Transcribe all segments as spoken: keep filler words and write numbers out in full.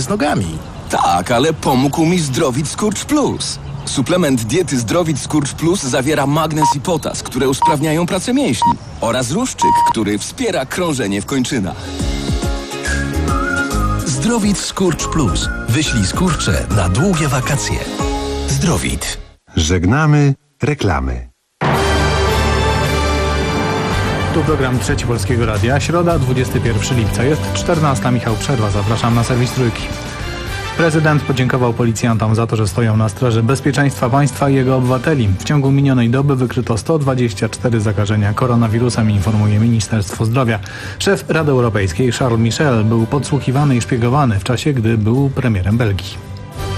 z nogami. Tak, ale pomógł mi Zdrowit Skurcz Plus. Suplement diety Zdrowit Skurcz Plus zawiera magnez i potas, które usprawniają pracę mięśni, oraz ruszczyk, który wspiera krążenie w kończynach. Zdrowit Skurcz Plus. Wyślij skurcze na długie wakacje. Zdrowit. Żegnamy reklamy. Tu program Trzeci Polskiego Radia. Środa, dwudziestego pierwszego lipca. Jest czternasta. Michał Przerwa. Zapraszam na serwis Trójki. Prezydent podziękował policjantom za to, że stoją na straży bezpieczeństwa państwa i jego obywateli. W ciągu minionej doby wykryto sto dwadzieścia cztery zakażenia koronawirusem, informuje Ministerstwo Zdrowia. Szef Rady Europejskiej Charles Michel był podsłuchiwany i szpiegowany w czasie, gdy był premierem Belgii.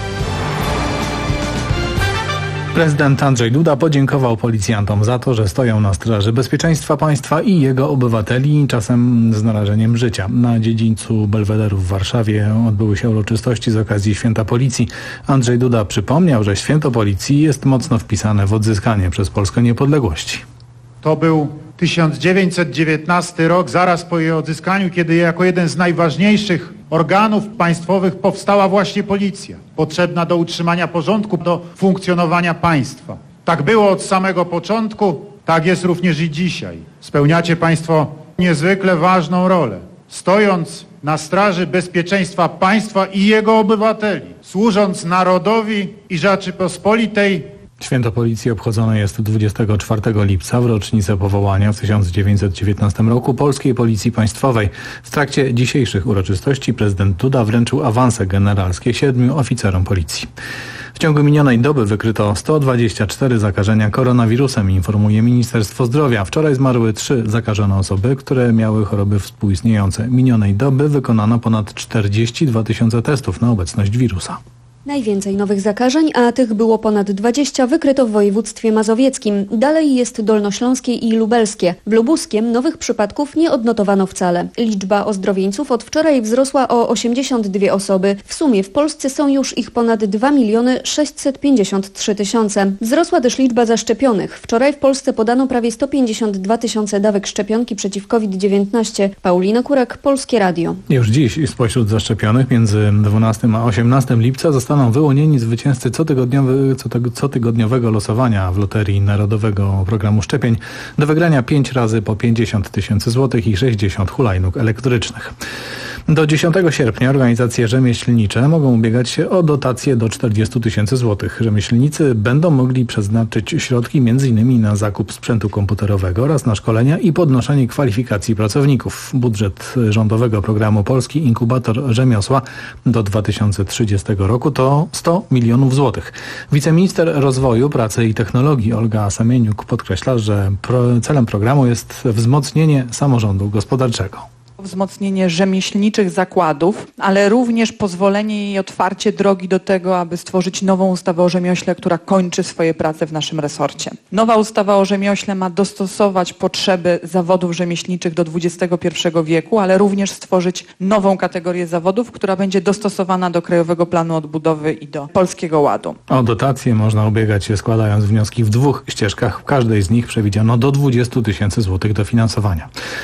Prezydent Andrzej Duda podziękował policjantom za to, że stoją na straży bezpieczeństwa państwa i jego obywateli, czasem z narażeniem życia. Na dziedzińcu Belwederu w Warszawie odbyły się uroczystości z okazji Święta Policji. Andrzej Duda przypomniał, że Święto Policji jest mocno wpisane w odzyskanie przez Polskę niepodległości. To był tysiąc dziewięćset dziewiętnasty rok, zaraz po jej odzyskaniu, kiedy jako jeden z najważniejszych organów państwowych powstała właśnie policja, potrzebna do utrzymania porządku, do funkcjonowania państwa. Tak było od samego początku, tak jest również i dzisiaj. Spełniacie państwo niezwykle ważną rolę, stojąc na straży bezpieczeństwa państwa i jego obywateli, służąc narodowi i Rzeczypospolitej. Święto Policji obchodzone jest dwudziestego czwartego lipca w rocznicę powołania w tysiąc dziewięćset dziewiętnastym roku Polskiej Policji Państwowej. W trakcie dzisiejszych uroczystości prezydent Duda wręczył awanse generalskie siedmiu oficerom policji. W ciągu minionej doby wykryto sto dwadzieścia cztery zakażenia koronawirusem, informuje Ministerstwo Zdrowia. Wczoraj zmarły trzy zakażone osoby, które miały choroby współistniejące. Minionej doby wykonano ponad czterdzieści dwa tysiące testów na obecność wirusa. Najwięcej nowych zakażeń, a tych było ponad dwadzieścia, wykryto w województwie mazowieckim. Dalej jest dolnośląskie i lubelskie. W lubuskiem nowych przypadków nie odnotowano wcale. Liczba ozdrowieńców od wczoraj wzrosła o osiemdziesiąt dwie osoby. W sumie w Polsce są już ich ponad dwa miliony sześćset pięćdziesiąt trzy tysiące. Wzrosła też liczba zaszczepionych. Wczoraj w Polsce podano prawie sto pięćdziesiąt dwa tysiące dawek szczepionki przeciw COVID dziewiętnaście. Paulina Kurak, Polskie Radio. Już dziś spośród zaszczepionych między dwunastego a osiemnastego lipca zostaną wyłonieni zwycięzcy cotygodniowy, cotygodniowego losowania w Loterii Narodowego Programu Szczepień. Do wygrania pięć razy po pięćdziesiąt tysięcy złotych i sześćdziesiąt hulajnóg elektrycznych. Do dziesiątego sierpnia organizacje rzemieślnicze mogą ubiegać się o dotacje do czterdziestu tysięcy złotych. Rzemieślnicy będą mogli przeznaczyć środki m.in. na zakup sprzętu komputerowego oraz na szkolenia i podnoszenie kwalifikacji pracowników. Budżet rządowego programu Polski Inkubator Rzemiosła do dwa tysiące trzydziestego roku to sto milionów złotych. Wiceminister Rozwoju, Pracy i Technologii Olga Samieniuk podkreśla, że pro, celem programu jest wzmocnienie samorządu gospodarczego. Wzmocnienie rzemieślniczych zakładów, ale również pozwolenie i otwarcie drogi do tego, aby stworzyć nową ustawę o rzemiośle, która kończy swoje prace w naszym resorcie. Nowa ustawa o rzemiośle ma dostosować potrzeby zawodów rzemieślniczych do dwudziestego pierwszego wieku, ale również stworzyć nową kategorię zawodów, która będzie dostosowana do Krajowego Planu Odbudowy i do Polskiego Ładu. O dotacje można ubiegać się składając wnioski w dwóch ścieżkach. W każdej z nich przewidziano do dwudziestu tysięcy złotych dofinansowania.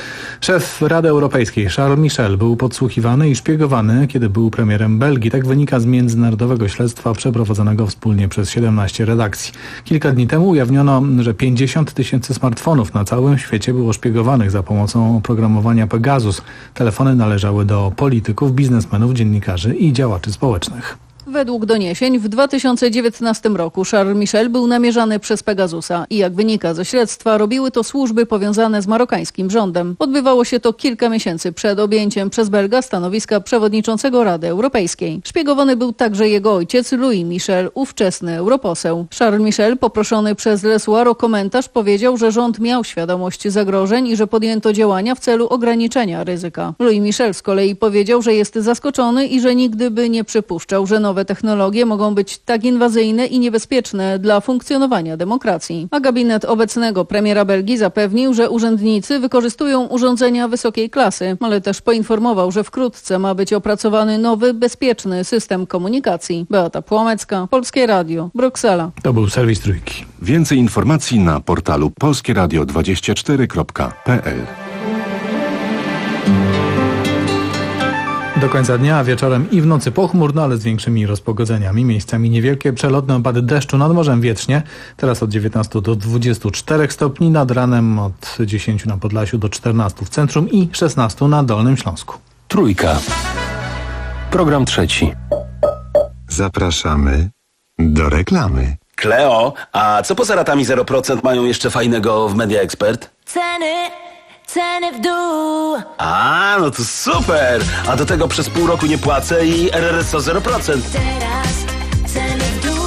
Szef Rady Europejskiej Charles Michel był podsłuchiwany i szpiegowany, kiedy był premierem Belgii. Tak wynika z międzynarodowego śledztwa przeprowadzonego wspólnie przez siedemnaście redakcji. Kilka dni temu ujawniono, że pięćdziesiąt tysięcy smartfonów na całym świecie było szpiegowanych za pomocą oprogramowania Pegasus. Telefony należały do polityków, biznesmenów, dziennikarzy i działaczy społecznych. Według doniesień w dwa tysiące dziewiętnastym roku Charles Michel był namierzany przez Pegasusa i jak wynika ze śledztwa, robiły to służby powiązane z marokańskim rządem. Odbywało się to kilka miesięcy przed objęciem przez Belga stanowiska przewodniczącego Rady Europejskiej. Szpiegowany był także jego ojciec Louis Michel, ówczesny europoseł. Charles Michel, poproszony przez Le Soir o komentarz, powiedział, że rząd miał świadomość zagrożeń i że podjęto działania w celu ograniczenia ryzyka. Louis Michel z kolei powiedział, że jest zaskoczony i że nigdy by nie przypuszczał, że nowe technologie mogą być tak inwazyjne i niebezpieczne dla funkcjonowania demokracji. A gabinet obecnego premiera Belgii zapewnił, że urzędnicy wykorzystują urządzenia wysokiej klasy, ale też poinformował, że wkrótce ma być opracowany nowy, bezpieczny system komunikacji. Beata Płomecka, Polskie Radio, Bruksela. To był serwis Trójki. Więcej informacji na portalu polskieradio dwadzieścia cztery kropka p l. Do końca dnia, wieczorem i w nocy pochmurno, ale z większymi rozpogodzeniami. Miejscami niewielkie przelotne opady deszczu, nad morzem wietrznie. Teraz od dziewiętnastu do dwudziestu czterech stopni, nad ranem od dziesięciu na Podlasiu do czternastu w centrum i szesnastu na Dolnym Śląsku. Trójka. Program trzeci. Zapraszamy do reklamy. Kleo, a co poza ratami zero procent mają jeszcze fajnego w Media Expert? Ceny, ceny w dół. A, no to super! A do tego przez pół roku nie płacę i R R S O zero procent. Teraz ceny w dół.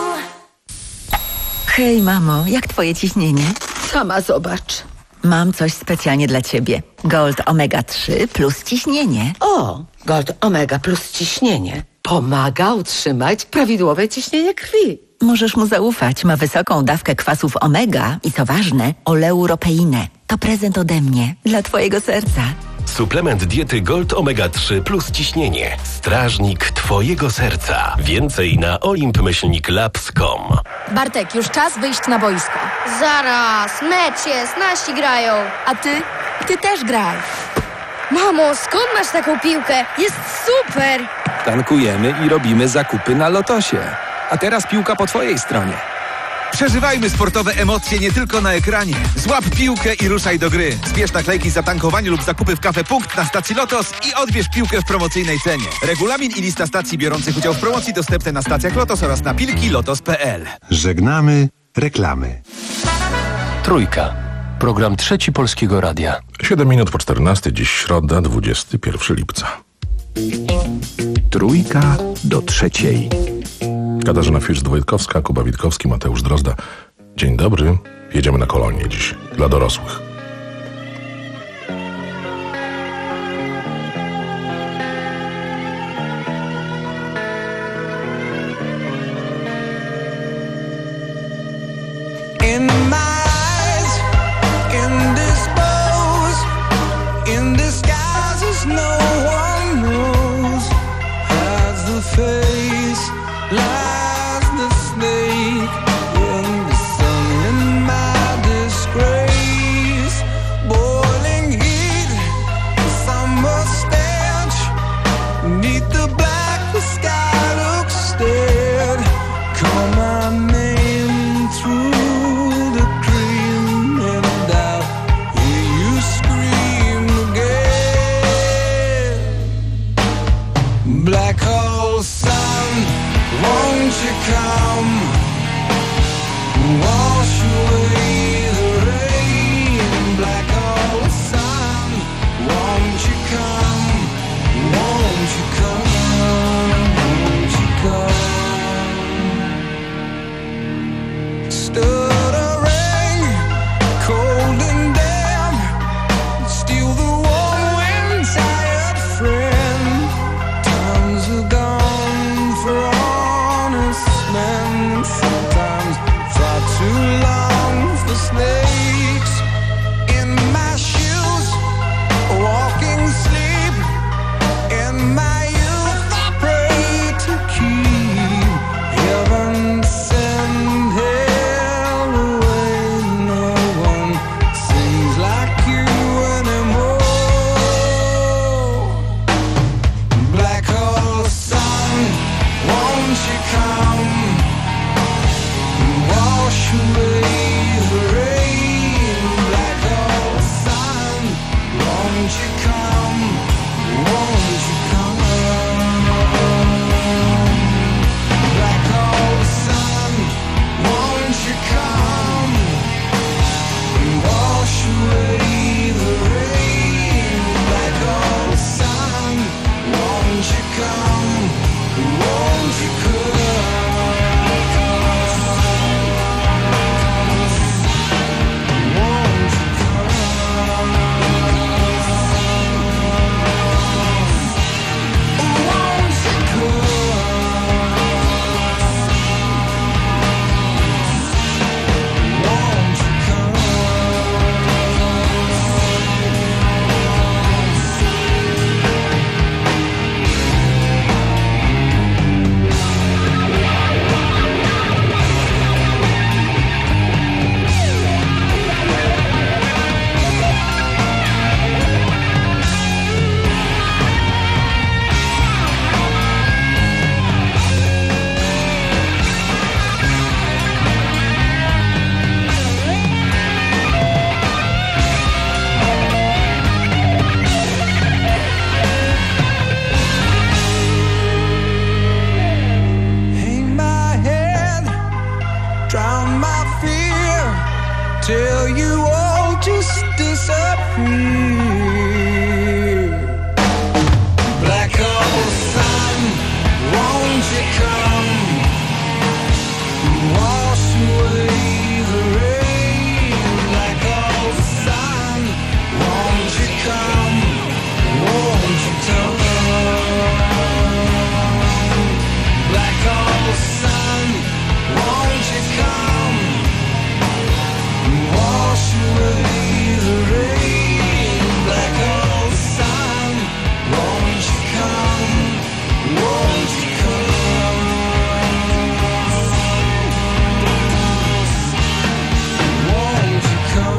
Hej mamo, jak twoje ciśnienie? Sama zobacz. Mam coś specjalnie dla ciebie. Gold Omega trzy plus ciśnienie. O, Gold Omega plus ciśnienie. Pomaga utrzymać prawidłowe ciśnienie krwi. Możesz mu zaufać. Ma wysoką dawkę kwasów omega i co ważne, oleuropeinę. To prezent ode mnie, dla twojego serca. Suplement diety Gold Omega trzy plus ciśnienie. Strażnik twojego serca. Więcej na olimp myślnik labs kropka com. Bartek, już czas wyjść na boisko. Zaraz, mecz jest, nasi grają. A ty? Ty też graj. Mamo, skąd masz taką piłkę? Jest super! Tankujemy i robimy zakupy na Lotosie. A teraz piłka po twojej stronie. Przeżywajmy sportowe emocje nie tylko na ekranie. Złap piłkę i ruszaj do gry. Zbierz naklejki za tankowanie lub zakupy w Cafe Punkt na stacji Lotos i odbierz piłkę w promocyjnej cenie. Regulamin i lista stacji biorących udział w promocji dostępne na stacjach Lotos oraz na pilki lotos kropka p l. Żegnamy reklamy. Trójka. Program trzeci Polskiego Radia. Siedem minut po czternastej, dziś środa, dwudziestego pierwszego lipca. Trójka do trzeciej. Katarzyna First-Wojtkowska, Kuba Witkowski, Mateusz Drozda. Dzień dobry. Jedziemy na kolonię dziś dla dorosłych. In my eyes, indisposed, in disguises no one knows, has the face, lies the snake, in the sun, in my disgrace, boiling heat, summer stench, neath the black, the sky looks dead, call my name through the dream, and I'll hear you scream again. Black hole sun, won't you come, wash away the rain. Black hole sun, won't you come, won't you come, won't you come. Stood a ring, cold and damp, steal the warm wind, tired friend. Times are gone for honest men, sometimes far too long for snakes. In my shoes, walking sleep, in my youth I pray to keep heaven send hell away. No one seems like you anymore. Black hole sun, won't you come, wash away the rain. Black hole sun, won't you come, won't you come. Black hole sun, won't you come, wash away the rain. Black hole sun, won't you come, won't you come. Won't you come, won't you come, won't you come. you come wash away the rain like old sun? Won't you come? Won't you come? Black old sun, won't you come wash away the rain? Black old sun, won't you come? Won't you come? Won't you come?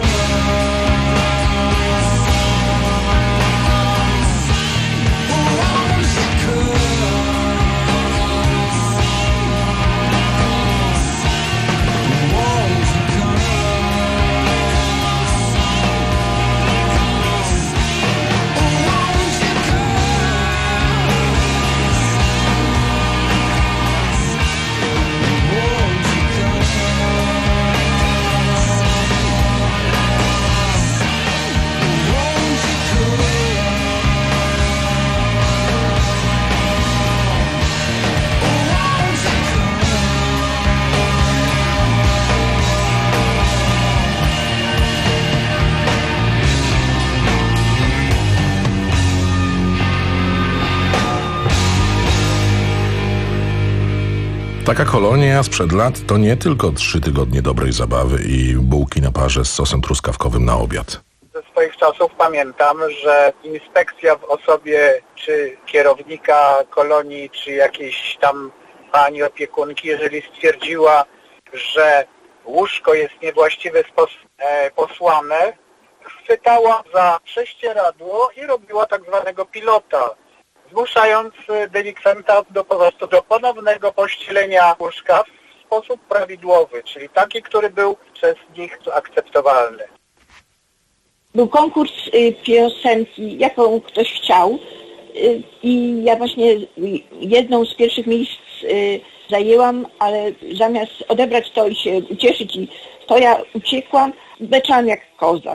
Taka kolonia sprzed lat to nie tylko trzy tygodnie dobrej zabawy i bułki na parze z sosem truskawkowym na obiad. Ze swoich czasów pamiętam, że inspekcja w osobie czy kierownika kolonii, czy jakiejś tam pani opiekunki, jeżeli stwierdziła, że łóżko jest w niewłaściwy sposób e, posłane, chwytała za prześcieradło i robiła tak zwanego pilota, zmuszając delikwenta do, po prostu do ponownego pościelenia łóżka w sposób prawidłowy, czyli taki, który był przez nich akceptowalny. Był konkurs y, piosenki, jaką ktoś chciał y, i ja właśnie y, jedną z pierwszych miejsc y, zajęłam, ale zamiast odebrać to i się ucieszyć, i to ja uciekłam, beczałam jak koza.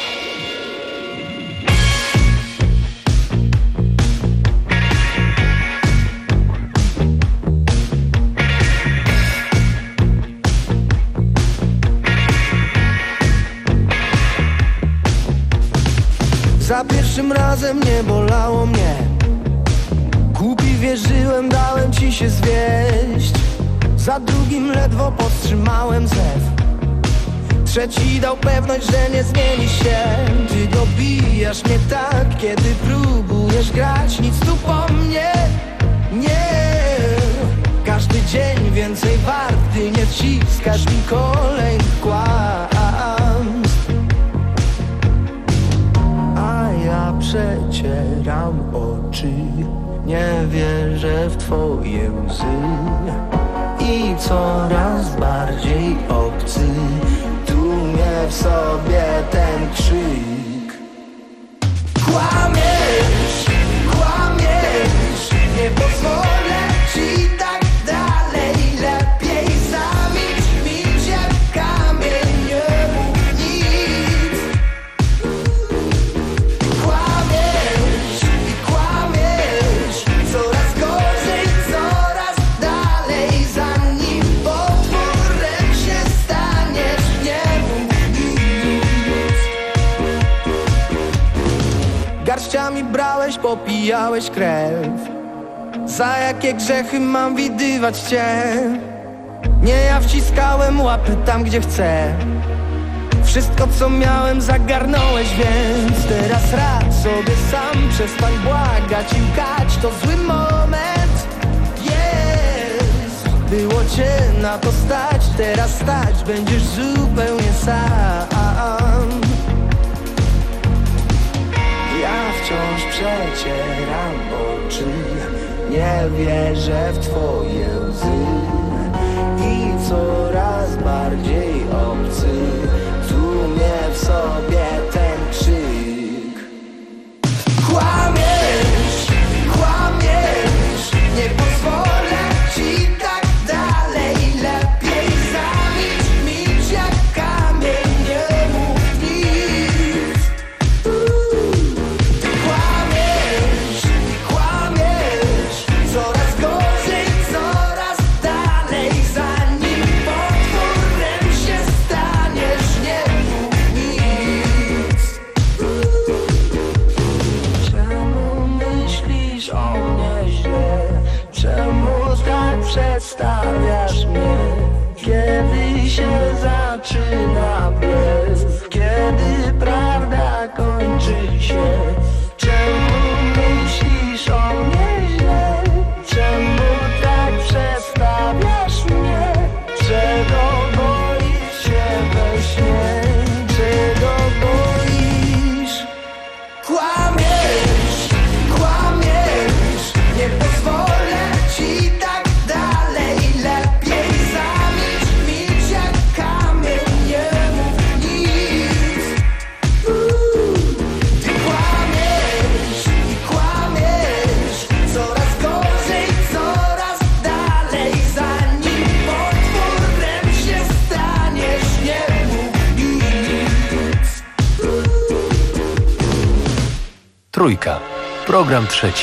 Za pierwszym razem nie bolało mnie. Głupi wierzyłem, dałem ci się zwieść. Za drugim ledwo powstrzymałem zew. Trzeci dał pewność, że nie zmieni się. Ty dobijasz mnie tak, kiedy próbujesz grać. Nic tu po mnie nie. Każdy dzień więcej wart, gdy nie wciskasz mi kolejnych kłamstw. Ja przecieram oczy, nie wierzę w twoje łzy i coraz bardziej obcy tłumie w sobie ten krzyk. Kłamiesz, kłamiesz, nie pozwolę ci tak dalej. Lepiej zamilcz, milcz jak kamień, nie mów nic. Kłamiesz i kłamiesz, coraz gorzej, coraz dalej. Zanim potworem się staniesz, nie mów nic. Garściami brałeś, popijałeś krew. Za jakie grzechy mam widywać cię? Nie, ja wciskałem łapy tam, gdzie chcę. Wszystko, co miałem, zagarnąłeś, więc teraz radź sobie sam. Przestań błagać i łkać, to zły moment. Jest, było cię na to stać. Teraz stać będziesz zupełnie sam. Ja wciąż przecieram oczy, nie wierzę w twoje łzy i coraz bardziej obcy tłumie w sobie ten krzyk. Kłamiesz, kłamiesz, nie pozwolę ci tak dalej. Lepiej zamilcz, milcz jak kamień, nie mów nic. Ty kłamiesz, ty kłamiesz, coraz gorzej, coraz przestawiasz mnie. Kiedy się zaczyna blef, kiedy prawda kończy się. Czemu myślisz o mnie źle? Czemu tak przestawiasz mnie? Czego boisz się we śnie? Czego boisz? Kłamiesz, kłamiesz, nie pozwolę ci tak dalej. Lepiej zamilcz, milcz jak kamień, nie mów nic. Uuu. Ty kłamiesz i kłamiesz, coraz gorzej, coraz dalej. Zanim potworem się staniesz, nie mów nic. Trójka. Program trzeci.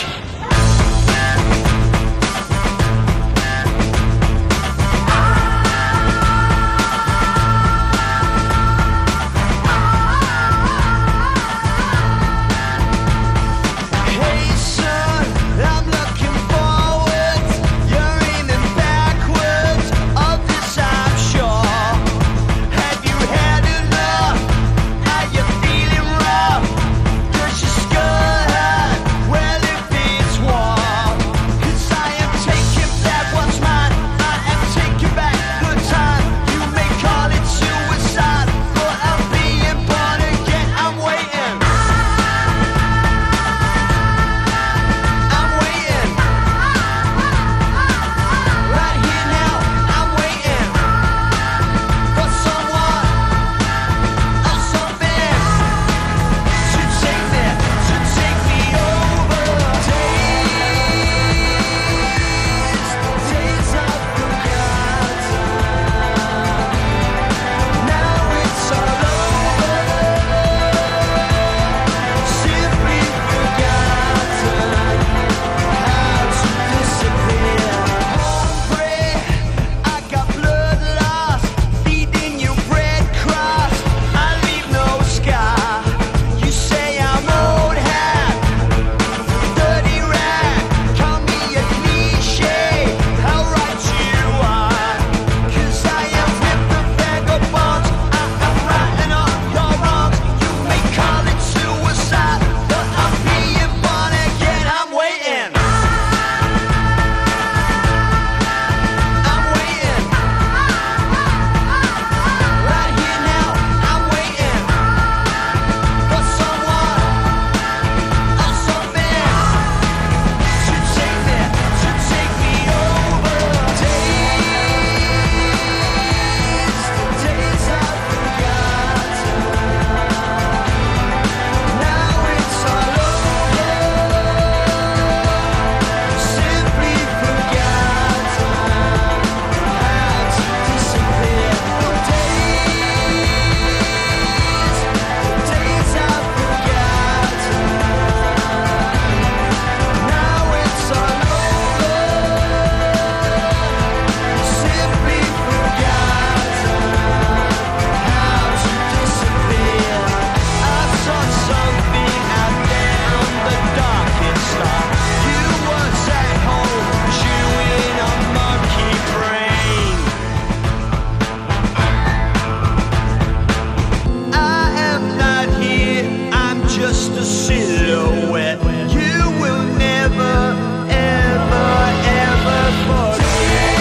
Hey son, I'm looking forward. You're aiming backwards. Of this I'm sure. Have you had enough? Are you feeling rough? Does your skull hurt? Well, if it's war, 'cause I am taking back what's mine. I am taking back good time. You may call it suicide, but I'm being born again. I'm waiting. I'm waiting. Right here now, I'm waiting for someone or something to take me, to take me over. Days, days I've forgotten. Now it's all over. Simply forgotten how to disappear. Hungry, I got blood lost, feeding you bread crust. I leave no scar. You say I'm old hat, dirty rat. Call me a cliche, how right you are. 'Cause I am with the vagabonds. I am writing all your wrongs. You may call it suicide, but I'm being born again. I'm waiting. I'm waiting. Right here now, I'm waiting for someone or something to take me, to take me over. Days, days I've forgotten. Now it's all over. Simply forgotten how to disappear. Days, days I've forgotten. Now it's all over. Simply forgotten how to disappear. I saw something out there on the darkest star. You was at home chewing a monkey brain. I am not here, I'm just a silhouette. You will never, ever, ever forget.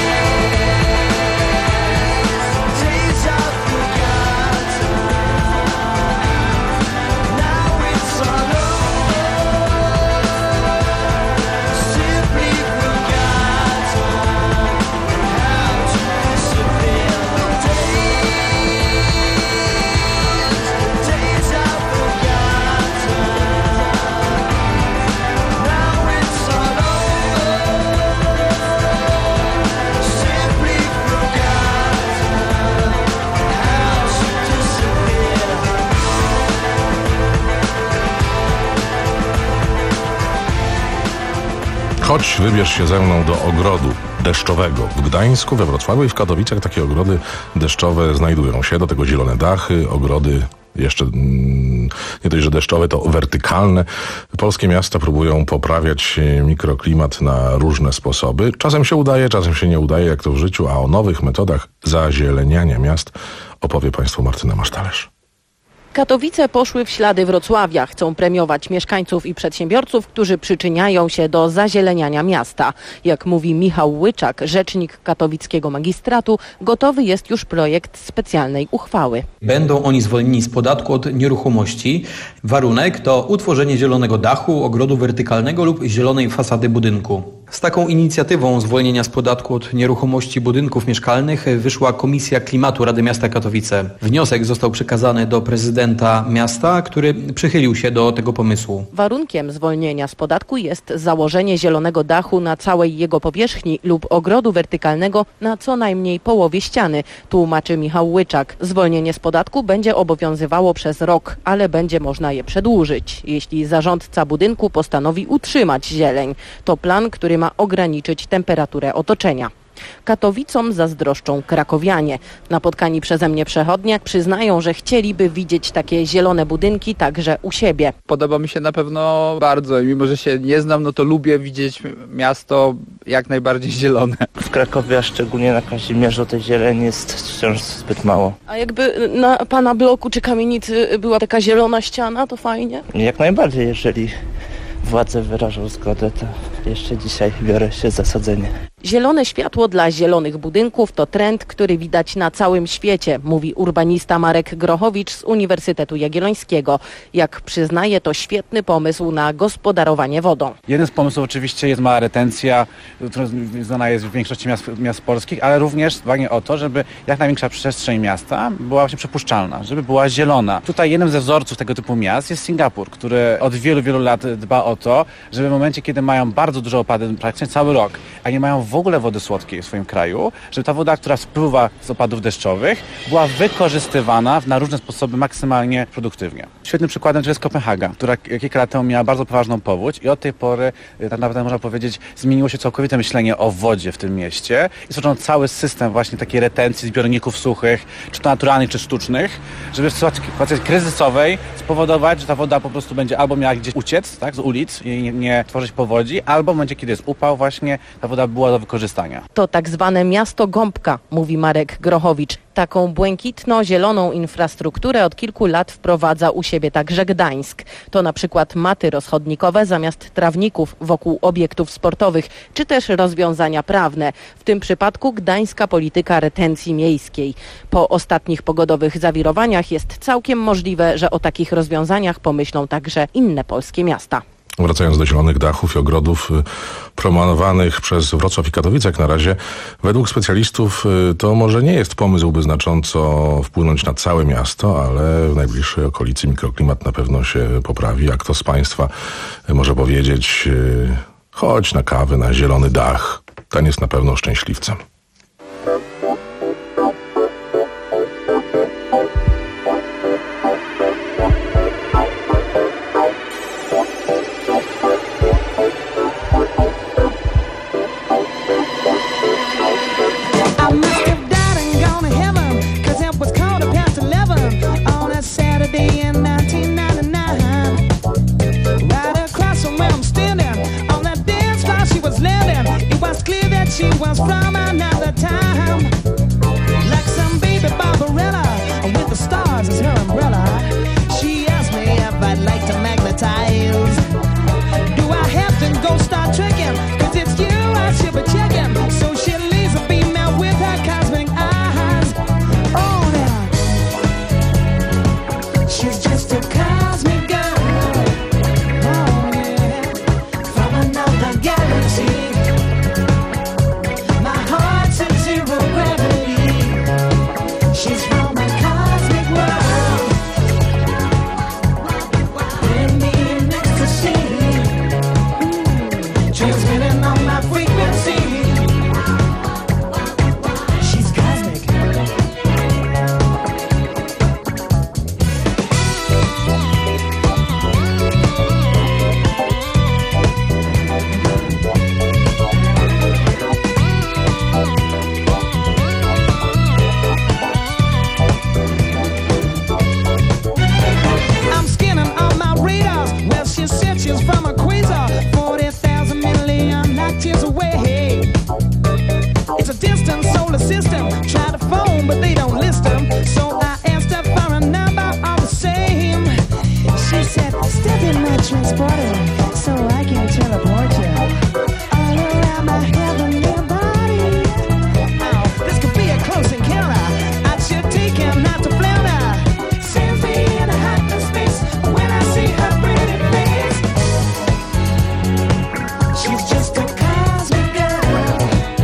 Days I've forgotten. Now it's all over. Simply forgotten how to disappear. Days, days I've forgotten. Now it's all over. Simply forgotten how to disappear. Chodź, wybierz się ze mną do ogrodu deszczowego. W Gdańsku, we Wrocławiu i w Katowicach takie ogrody deszczowe znajdują się. Do tego zielone dachy, ogrody jeszcze mm, nie dość, że deszczowe, to wertykalne. Polskie miasta próbują poprawiać mikroklimat na różne sposoby. Czasem się udaje, czasem się nie udaje, jak to w życiu, a o nowych metodach zazieleniania miast opowie Państwu Martyna Masztalerz. Katowice poszły w ślady Wrocławia. Chcą premiować mieszkańców i przedsiębiorców, którzy przyczyniają się do zazieleniania miasta. Jak mówi Michał Łyczak, rzecznik katowickiego magistratu, gotowy jest już projekt specjalnej uchwały. Będą oni zwolnieni z podatku od nieruchomości. Warunek to utworzenie zielonego dachu, ogrodu wertykalnego lub zielonej fasady budynku. Z taką inicjatywą zwolnienia z podatku od nieruchomości budynków mieszkalnych wyszła Komisja Klimatu Rady Miasta Katowice. Wniosek został przekazany do prezydenta miasta, który przychylił się do tego pomysłu. Warunkiem zwolnienia z podatku jest założenie zielonego dachu na całej jego powierzchni lub ogrodu wertykalnego na co najmniej połowie ściany, tłumaczy Michał Łyczak. Zwolnienie z podatku będzie obowiązywało przez rok, ale będzie można je przedłużyć, jeśli zarządca budynku postanowi utrzymać zieleń. To plan, który ma ograniczyć temperaturę otoczenia. Katowicom zazdroszczą krakowianie. Napotkani przeze mnie przechodnie przyznają, że chcieliby widzieć takie zielone budynki także u siebie. Podoba mi się na pewno bardzo i mimo, że się nie znam, no to lubię widzieć miasto jak najbardziej zielone. W Krakowie, a szczególnie na Kazimierzu, tej zieleni jest wciąż zbyt mało. A jakby na pana bloku czy kamienicy była taka zielona ściana, to fajnie? Jak najbardziej, jeżeli władze wyrażą zgodę, to jeszcze dzisiaj biorę się za sadzenie. Zielone światło dla zielonych budynków to trend, który widać na całym świecie, mówi urbanista Marek Grochowicz z Uniwersytetu Jagiellońskiego. Jak przyznaje, to świetny pomysł na gospodarowanie wodą. Jeden z pomysłów oczywiście jest mała retencja, która znana jest w większości miast, miast polskich, ale również dbanie o to, żeby jak największa przestrzeń miasta była właśnie przepuszczalna, żeby była zielona. Tutaj jednym ze wzorców tego typu miast jest Singapur, który od wielu, wielu lat dba o to, żeby w momencie, kiedy mają bardzo duże opady, praktycznie cały rok, a nie mają w ogóle wody słodkiej w swoim kraju, żeby ta woda, która spływa z opadów deszczowych, była wykorzystywana na różne sposoby maksymalnie produktywnie. Świetnym przykładem to jest Kopenhaga, która kilka lat temu miała bardzo poważną powódź i od tej pory, tak naprawdę można powiedzieć, zmieniło się całkowite myślenie o wodzie w tym mieście i stworzono cały system właśnie takiej retencji zbiorników suchych, czy to naturalnych, czy sztucznych, żeby w sytuacji, sytuacji kryzysowej spowodować, że ta woda po prostu będzie albo miała gdzieś uciec, tak, z ulic i nie, nie tworzyć powodzi, albo w momencie, kiedy jest upał właśnie, ta woda była do wykorzystania. To tak zwane miasto gąbka, mówi Marek Grochowicz. Taką błękitno-zieloną infrastrukturę od kilku lat wprowadza u siebie także Gdańsk. To na przykład maty rozchodnikowe zamiast trawników wokół obiektów sportowych, czy też rozwiązania prawne. W tym przypadku gdańska polityka retencji miejskiej. Po ostatnich pogodowych zawirowaniach jest całkiem możliwe, że o takich rozwiązaniach pomyślą także inne polskie miasta. Wracając do zielonych dachów i ogrodów promowanych przez Wrocław i Katowice jak na razie, według specjalistów to może nie jest pomysł, by znacząco wpłynąć na całe miasto, ale w najbliższej okolicy mikroklimat na pewno się poprawi. A kto z Państwa może powiedzieć, chodź na kawę, na zielony dach, ten jest na pewno szczęśliwcem. She was from another time, like some baby Barbarella with the stars as her umbrella. She asked me if I'd like to magnetize. Do I have to go start tricking? Cause it's you I should be checking. So she leaves a female with her cosmic eyes. Oh yeah, she's just a cosmic girl. Oh yeah, from another galaxy. name, but they don't list them. So I asked her for a number all the same. She said, step in my transporter so I can teleport you all around my heavenly body. Oh, this could be a close encounter. I should take him not to flounder. Sends me in a hyperspace when I see her pretty face. She's just a cosmic girl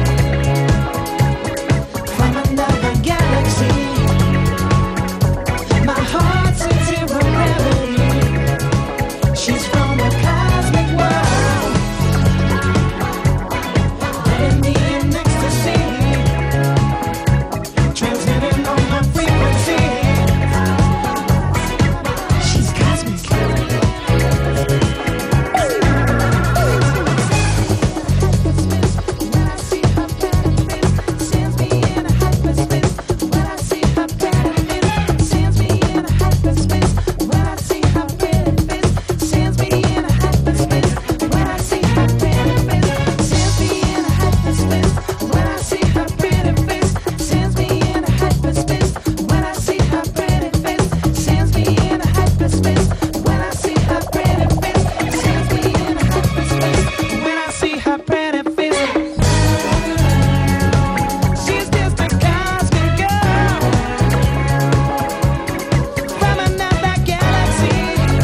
from another galaxy. My heart's in zero gravity. She's from a cosmic world, letting me in ecstasy, transmitting on my frequency. She's cosmic. Sends me in a hyperspace when I see her pretty face. Sends me in a hyperspace when I see her pretty face. Sends me in a hyperspace when I see her pretty face. Sends me in a hyperspace when I see her pretty face. Sends me in a hyperspace when I see her pretty face. Sends me in a hyperspace when I see her pretty face. Sends me in a hyperspace when I see her pretty face. She's just a cosmic girl from another galaxy,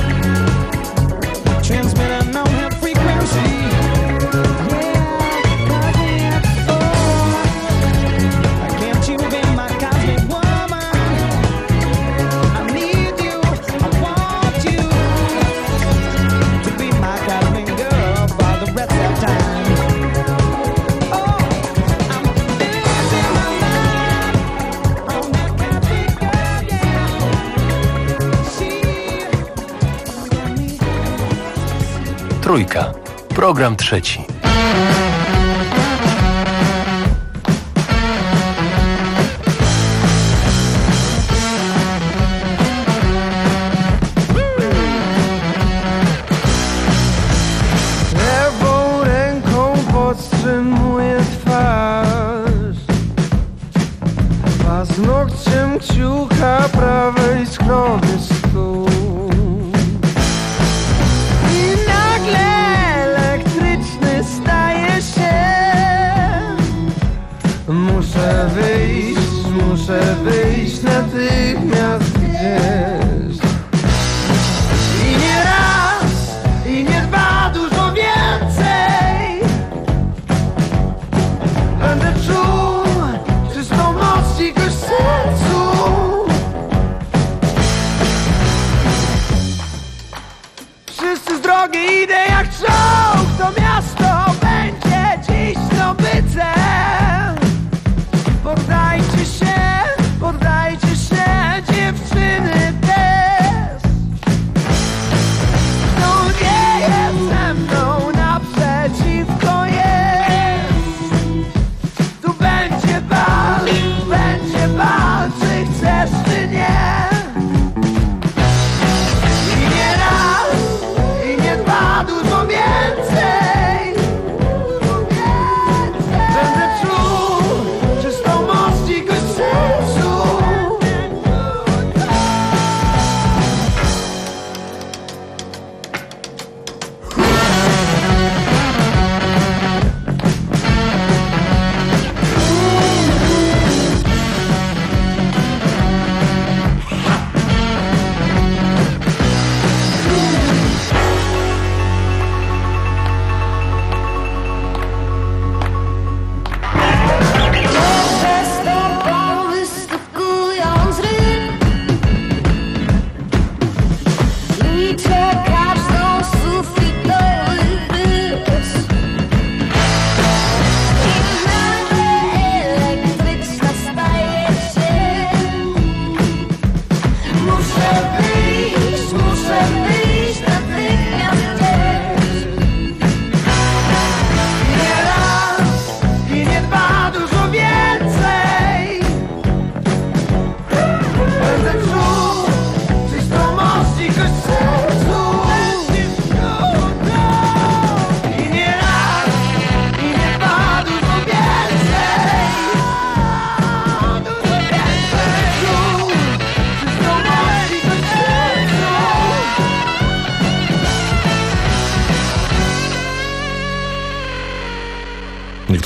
transmitting on her frequency. Yeah, cosmic. Oh, can't you be my cosmic woman? I need you, I want you to be my cosmic girl for the rest of time. Oh, I'm losing my mind on that cosmic girl, yeah. She got me. Trójka. Program trzeci. Lewą ręką podtrzymuję twarz, paznokciem kciuka prawej skrony stół. I nagle elektryczny staje się. Muszę wyjść, muszę wyjść natychmiast gdzieś. I nie raz, i nie dwa, dużo więcej. Będę czuł czystą moc i gość w sercu. Wszyscy z drogi idę jak czołg. To miasto będzie dziś zdobycem. Poddajcie się, poddajcie się, dziewczyny.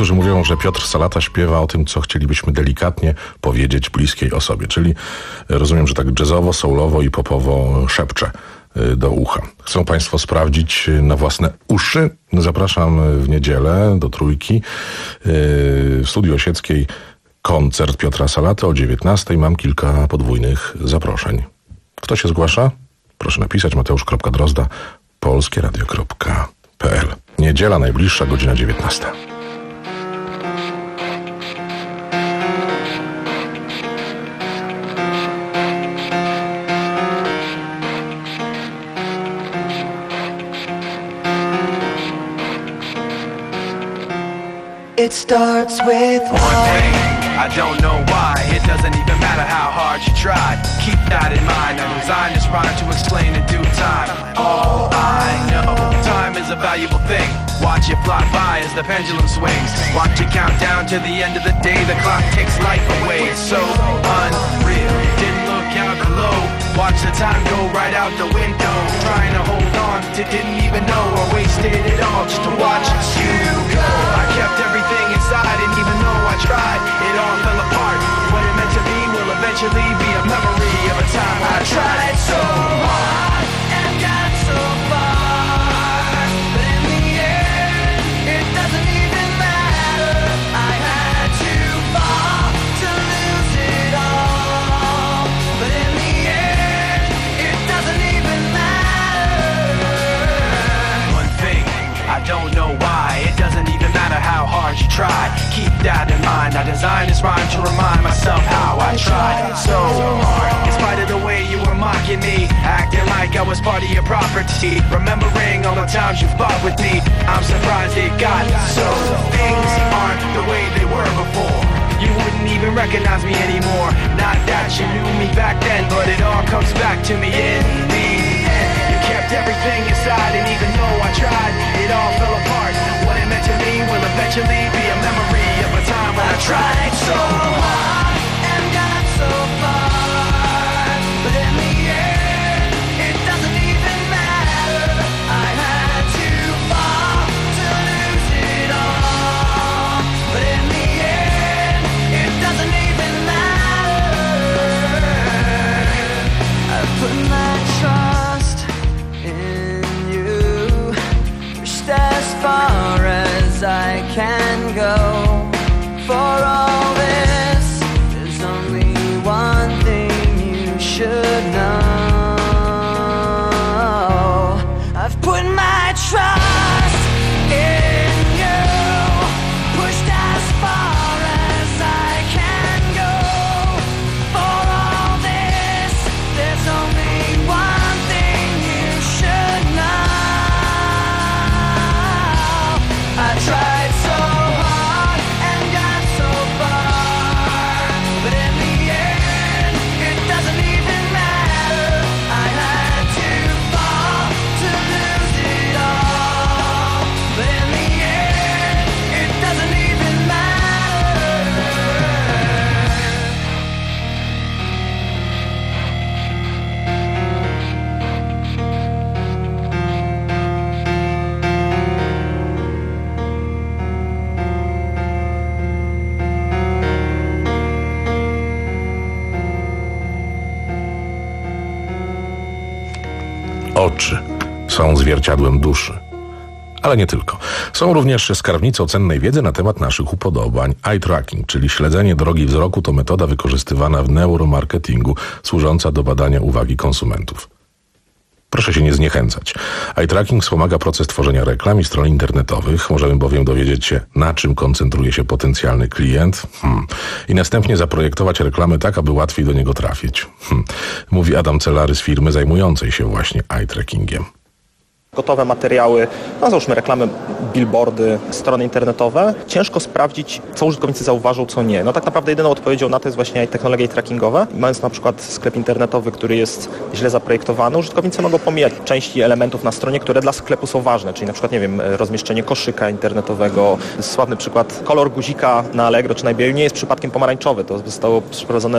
Niektórzy mówią, że Piotr Salata śpiewa o tym, co chcielibyśmy delikatnie powiedzieć bliskiej osobie. Czyli rozumiem, że tak jazzowo, soulowo i popowo szepcze do ucha. Chcą Państwo sprawdzić na własne uszy? Zapraszam w niedzielę do Trójki w Studiu Osieckiej. Koncert Piotra Salaty o dziewiętnastej. Mam kilka podwójnych zaproszeń. Kto się zgłasza? Proszę napisać mateusz.drozda polskieradio kropka p l. Niedziela najbliższa, godzina dziewiętnasta. It starts with one thing, I don't know why. It doesn't even matter how hard you try. Keep that in mind, I designed this rhyme to explain in due time. All I know, time is a valuable thing. Watch it fly by as the pendulum swings. Watch it count down to the end of the day. The clock takes life away, it's so unreal. Didn't look out below, watch the time go right out the window. Trying to hold on to didn't even know I wasted it all just to watch you go. I kept everything inside and even though I tried, it all fell apart. What it meant to be will eventually be a memory of a time I tried so hard and got so far, but in the end, it doesn't even matter. I had to fall to lose it all, but in the end, it doesn't even matter. One thing, I don't know why, it doesn't even matter how hard you try. Keep that in mind, I designed this rhyme to remind myself how I tried so hard. In spite of the way you were mocking me, acting like I was part of your property, remembering all the times you fought with me, I'm surprised it got so. Things aren't the way they were before. You wouldn't even recognize me anymore. Not that you knew me back then, but it all comes back to me in the end. You kept everything inside, and even though I tried, it all fell apart. What it meant to me will eventually be a memory of a time when I tried so hard and got so far, but in the end, it doesn't even matter. I had to fall to lose it all, but in the end, it doesn't even matter. I put my trust in you, pushed as far as I can go. For all this, there's only one thing you should know. I've put my trust in you, pushed as far as I can go. For all this, there's only one thing you should know. I tried so hard and got so far, but in the end, it doesn't even matter. I had to fall to lose it all, but in the end, it doesn't even matter. Oczy są zwierciadłem duszy. Ale nie tylko. Są również skarbnicą cennej wiedzy na temat naszych upodobań. Eye tracking, czyli śledzenie drogi wzroku, to metoda wykorzystywana w neuromarketingu, służąca do badania uwagi konsumentów. Proszę się nie zniechęcać. Eye tracking wspomaga proces tworzenia reklam i stron internetowych. Możemy bowiem dowiedzieć się, na czym koncentruje się potencjalny klient hmm. i następnie zaprojektować reklamy tak, aby łatwiej do niego trafić. Hmm. Mówi Adam Celary z firmy zajmującej się właśnie eye trackingiem. Gotowe materiały, no załóżmy reklamy, billboardy, strony internetowe. Ciężko sprawdzić, co użytkownicy zauważą, co nie. No tak naprawdę jedyną odpowiedzią na to jest właśnie technologie trackingowe. Mając na przykład sklep internetowy, który jest źle zaprojektowany, użytkownicy mogą pomijać części elementów na stronie, które dla sklepu są ważne, czyli na przykład, nie wiem, rozmieszczenie koszyka internetowego. Sławny przykład, kolor guzika na Allegro czy na eBayu nie jest przypadkiem pomarańczowy. To zostało przeprowadzone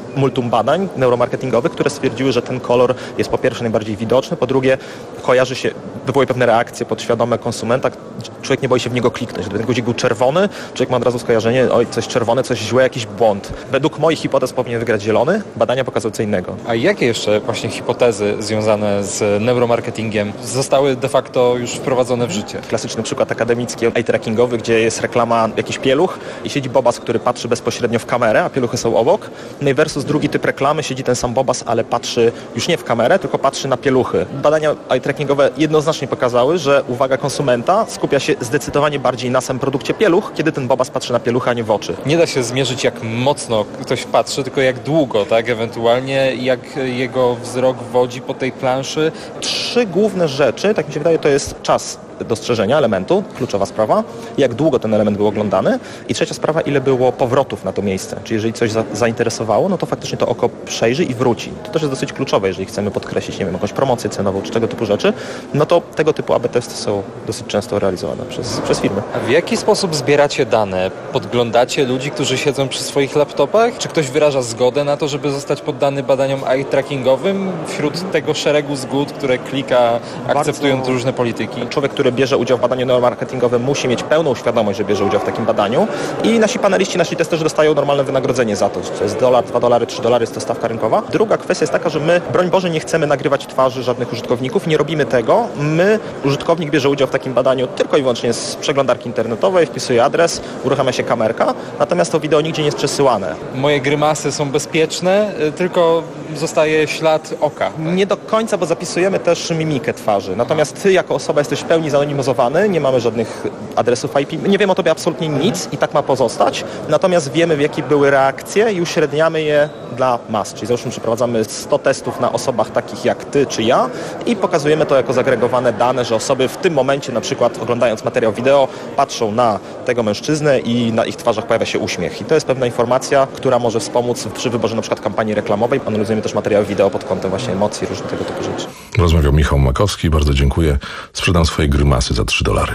multum badań neuromarketingowych, które stwierdziły, że ten kolor jest po pierwsze najbardziej widoczny, po drugie kojarzy się, wywołuje pewne reakcje podświadome konsumenta. Człowiek nie boi się w niego kliknąć. Gdyby ten guzik był czerwony, człowiek ma od razu skojarzenie, oj, coś czerwone, coś źle, jakiś błąd. Według moich hipotez powinien wygrać zielony, badania pokazują co innego. A jakie jeszcze właśnie hipotezy związane z neuromarketingiem zostały de facto już wprowadzone w życie? Klasyczny przykład akademicki, eye trackingowy, gdzie jest reklama jakiś pieluch i siedzi bobas, który patrzy bezpośrednio w kamerę, a pieluchy są obok. No i versus drugi typ reklamy, siedzi ten sam bobas, ale patrzy już nie w kamerę, tylko patrzy na pieluchy. Badania eye trackingowe jednoznacznie pokazały, że uwaga konsumenta skupia się zdecydowanie bardziej na samym produkcie pieluch, kiedy ten bobas patrzy na pieluchy, a nie w oczy. Nie da się zmierzyć, jak mocno ktoś patrzy, tylko jak długo, tak? Ewentualnie jak jego wzrok wodzi po tej planszy. Trzy główne rzeczy, tak mi się wydaje, to jest czas dostrzeżenia elementu, kluczowa sprawa, jak długo ten element był oglądany i trzecia sprawa, ile było powrotów na to miejsce. Czyli jeżeli coś za, zainteresowało, no to faktycznie to oko przejrzy i wróci. To też jest dosyć kluczowe, jeżeli chcemy podkreślić, nie wiem, jakąś promocję cenową czy tego typu rzeczy, no to tego typu A B testy są dosyć często realizowane przez, przez firmy. A w jaki sposób zbieracie dane? Podglądacie ludzi, którzy siedzą przy swoich laptopach? Czy ktoś wyraża zgodę na to, żeby zostać poddany badaniom eye trackingowym wśród tego szeregu zgód, które klika, akceptując Bardzo... różne polityki? Człowiek, który bierze udział w badaniu neuromarketingowym, musi mieć pełną świadomość, że bierze udział w takim badaniu i nasi paneliści, nasi testerzy dostają normalne wynagrodzenie za to. To jest dolar, dwa dolary, trzy dolary, jest to stawka rynkowa. Druga kwestia jest taka, że my, broń Boże, nie chcemy nagrywać twarzy żadnych użytkowników, nie robimy tego. My, użytkownik bierze udział w takim badaniu tylko i wyłącznie z przeglądarki internetowej, wpisuje adres, uruchamia się kamerka, natomiast to wideo nigdzie nie jest przesyłane. Moje grymasy są bezpieczne, tylko zostaje ślad oka. Nie do końca, bo zapisujemy też mimikę twarzy. Natomiast ty jako osoba jesteś w pełni zanonimizowany, nie mamy żadnych adresów I P, nie wiemy o tobie absolutnie nic i tak ma pozostać. Natomiast wiemy, w jakie były reakcje i uśredniamy je dla mas. Czyli załóżmy, przeprowadzamy sto testów na osobach takich jak ty czy ja i pokazujemy to jako zagregowane dane, że osoby w tym momencie, na przykład oglądając materiał wideo, patrzą na tego mężczyznę i na ich twarzach pojawia się uśmiech. I to jest pewna informacja, która może wspomóc przy wyborze na przykład kampanii reklamowej. Analizujemy też materiał wideo pod kątem właśnie emocji, różnych tego typu rzeczy. Rozmawiał Michał Makowski, bardzo dziękuję. Sprzedam swoje grymasy za trzy dolary.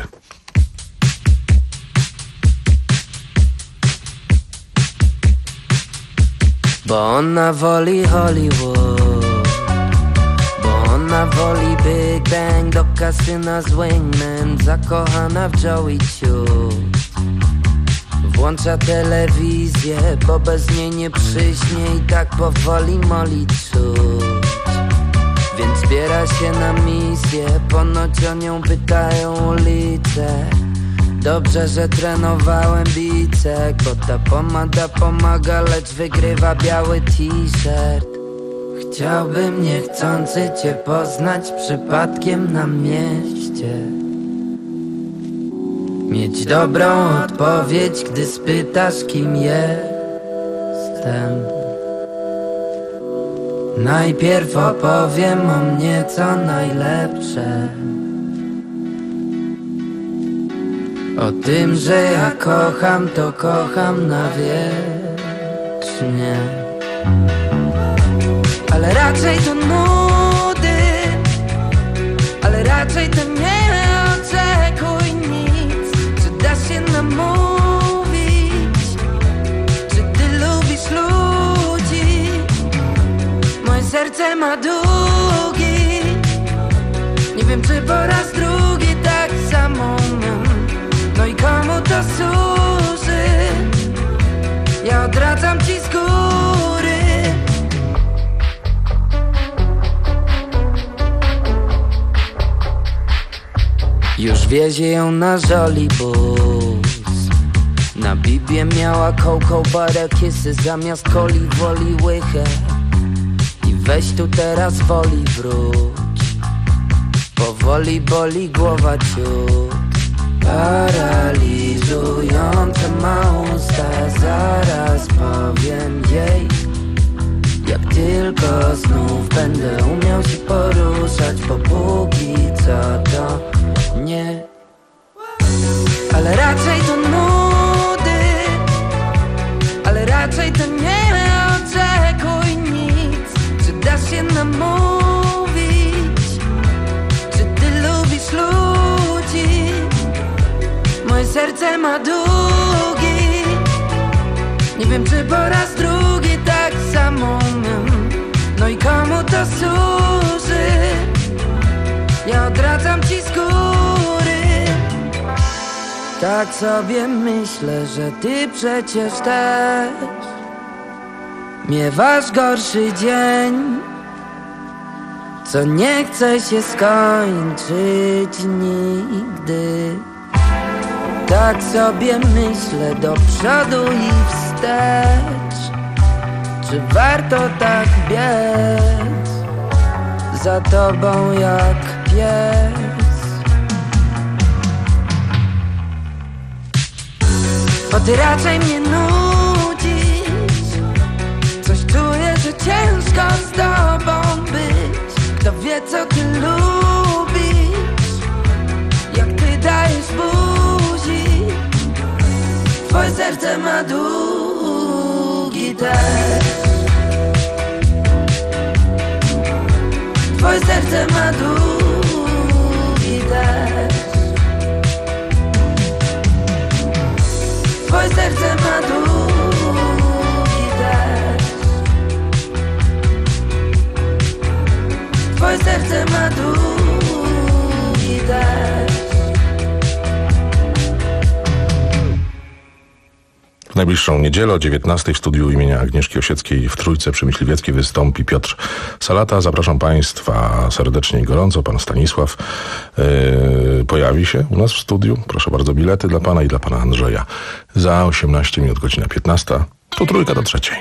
Bo ona woli Hollywood, bo ona woli Big Bang do kasyna z Wingman, zakochana w Joey Chu. Włącza telewizję, bo bez niej nie przyśnie i tak powoli moli czuć. Więc zbiera się na misję, ponoć o nią pytają ulice. Dobrze, że trenowałem bicek, bo ta pomada pomaga, lecz wygrywa biały t-shirt. Chciałbym niechcący cię poznać przypadkiem na mieście, mieć dobrą odpowiedź, gdy spytasz, kim jestem. Najpierw opowiem o mnie co najlepsze, o tym, że ja kocham, to kocham na wiecznie. Ale raczej to nudy, ale raczej to nie oczekuj nic. Czy da się namówić, czy ty lubisz ludzi? Moje serce ma długi, nie wiem czy po raz drugi tak samo. No i komu to służy? Ja odradzam ci z góry. Już wiezie ją na żolibus. Na bibie miała cocoa butter kissy, zamiast coli woli łychę. I weź tu teraz woli wróć. Powoli boli głowa ciut. Paraliżujące ma usta, zaraz powiem jej. Jak tylko znów będę umiał się poruszać, bo póki co to nie. Ale raczej to nudy, ale raczej to nie oczekuj nic. Czy dasz się namówić, czy ty lubisz ludzi? Moje serce ma długi, nie wiem czy po raz drugi tak samo. służy. Ja odradzam ci skóry. Tak sobie myślę, że ty przecież też miewasz gorszy dzień, co nie chce się skończyć nigdy. Tak sobie myślę do przodu i wstecz. Czy warto tak biec za tobą jak pies? Bo ty raczej mnie nudzisz. Coś czuję, że ciężko z tobą być. Kto wie, co ty lubisz, jak ty dajesz buzi. Twoje serce ma długi deszcz. Twoje serce ma długi deszcz. Twoje serce ma długi deszcz. Twoje serce ma długi deszcz. W najbliższą niedzielę o dziewiętnastej w studiu imienia Agnieszki Osieckiej w Trójce przy Myśliwieckiej wystąpi Piotr Salata. Zapraszam Państwa serdecznie i gorąco. Pan Stanisław yy, pojawi się u nas w studiu. Proszę bardzo, bilety dla Pana i dla Pana Andrzeja. Za osiemnaście minut, godzina piętnasta. Tu Trójka do trzeciej.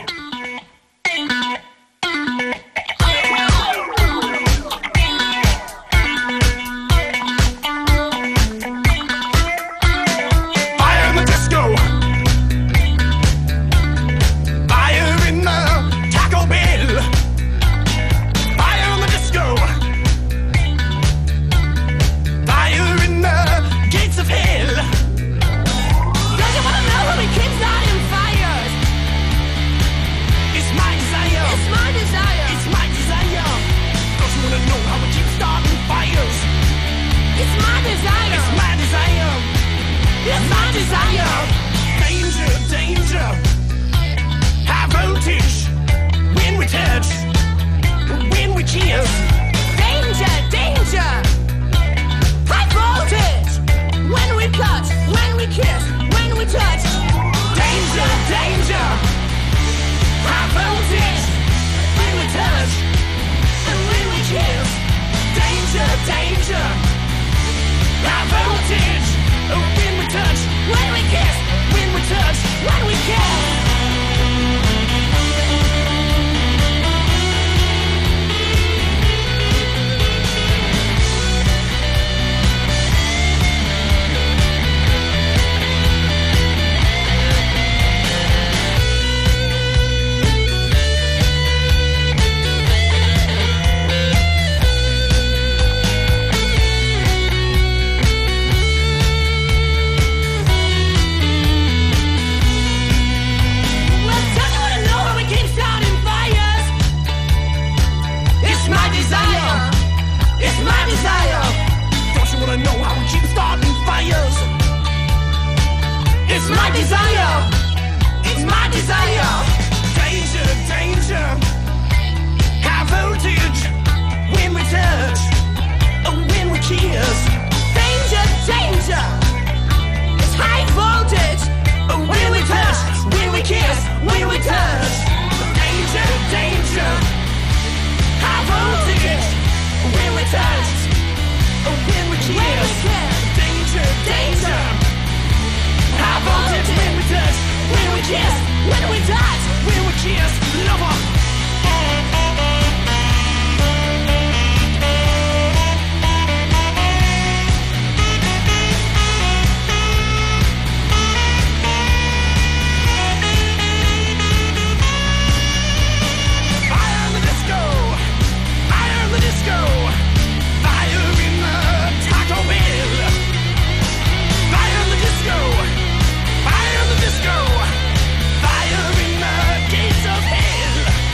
Fire in the disco, fire in the gates of hell.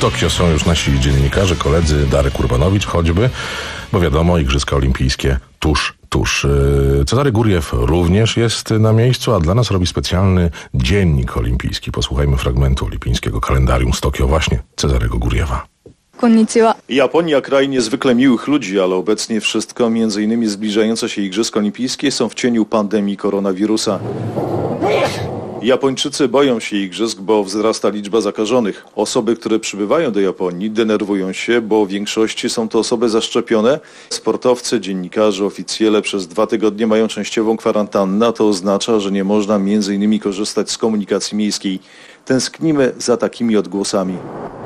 Tokio są już nasi dziennikarze, koledzy, Darek Urbanowicz choćby, bo wiadomo, Igrzyska Olimpijskie tuż, tuż. Cezary Guriew również jest na miejscu, a dla nas robi specjalny dziennik olimpijski. Posłuchajmy fragmentu olimpijskiego kalendarium z Tokio właśnie Cezarego Guriewa. Konnichiwa. Japonia, kraj niezwykle miłych ludzi, ale obecnie wszystko, między innymi zbliżające się Igrzyska Olimpijskie, są w cieniu pandemii koronawirusa. Japończycy boją się igrzysk, bo wzrasta liczba zakażonych. Osoby, które przybywają do Japonii, denerwują się, bo w większości są to osoby zaszczepione. Sportowcy, dziennikarze, oficjele przez dwa tygodnie mają częściową kwarantannę, a to oznacza, że nie można między innymi korzystać z komunikacji miejskiej. Tęsknimy za takimi odgłosami.